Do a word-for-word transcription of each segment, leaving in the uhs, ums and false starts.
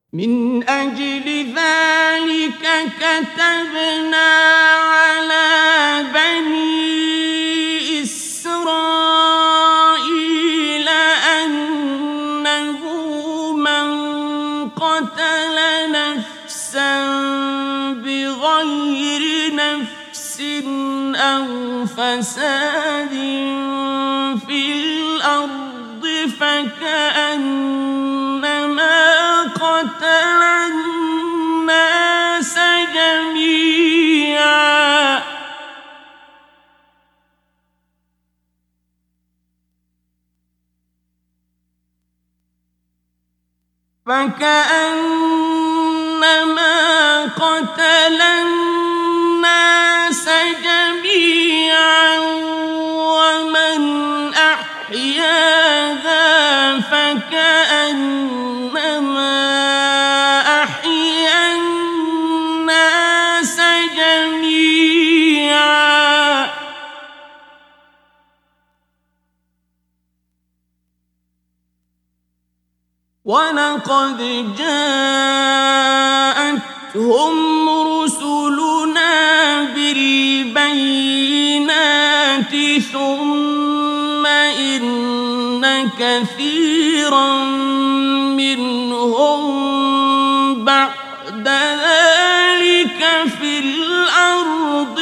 من أجل ذلك كتبنا على بني إسرائيل أنه من قتل نفسا بغير نفس أو فساد في الأرض فكأنما قتل الناس جميعا فكأنما قتل الناس جميعا ومن أحياها فكأنما أحيا الناس جميعا ولقد جاءتهم رسلنا بالبينات ثم إن كثيرا منهم بعد ذلك في الأرض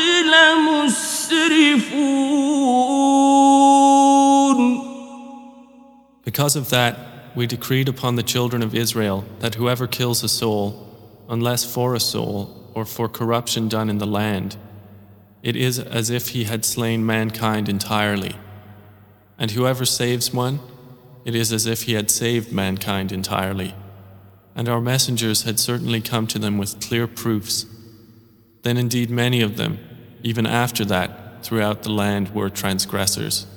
لمسرفون. Because of that, we decreed upon the children of Israel that whoever kills a soul, unless for a soul or for corruption done in the land, it is as if he had slain mankind entirely. And whoever saves one, it is as if he had saved mankind entirely. And our messengers had certainly come to them with clear proofs. Then indeed many of them, even after that, throughout the land were transgressors.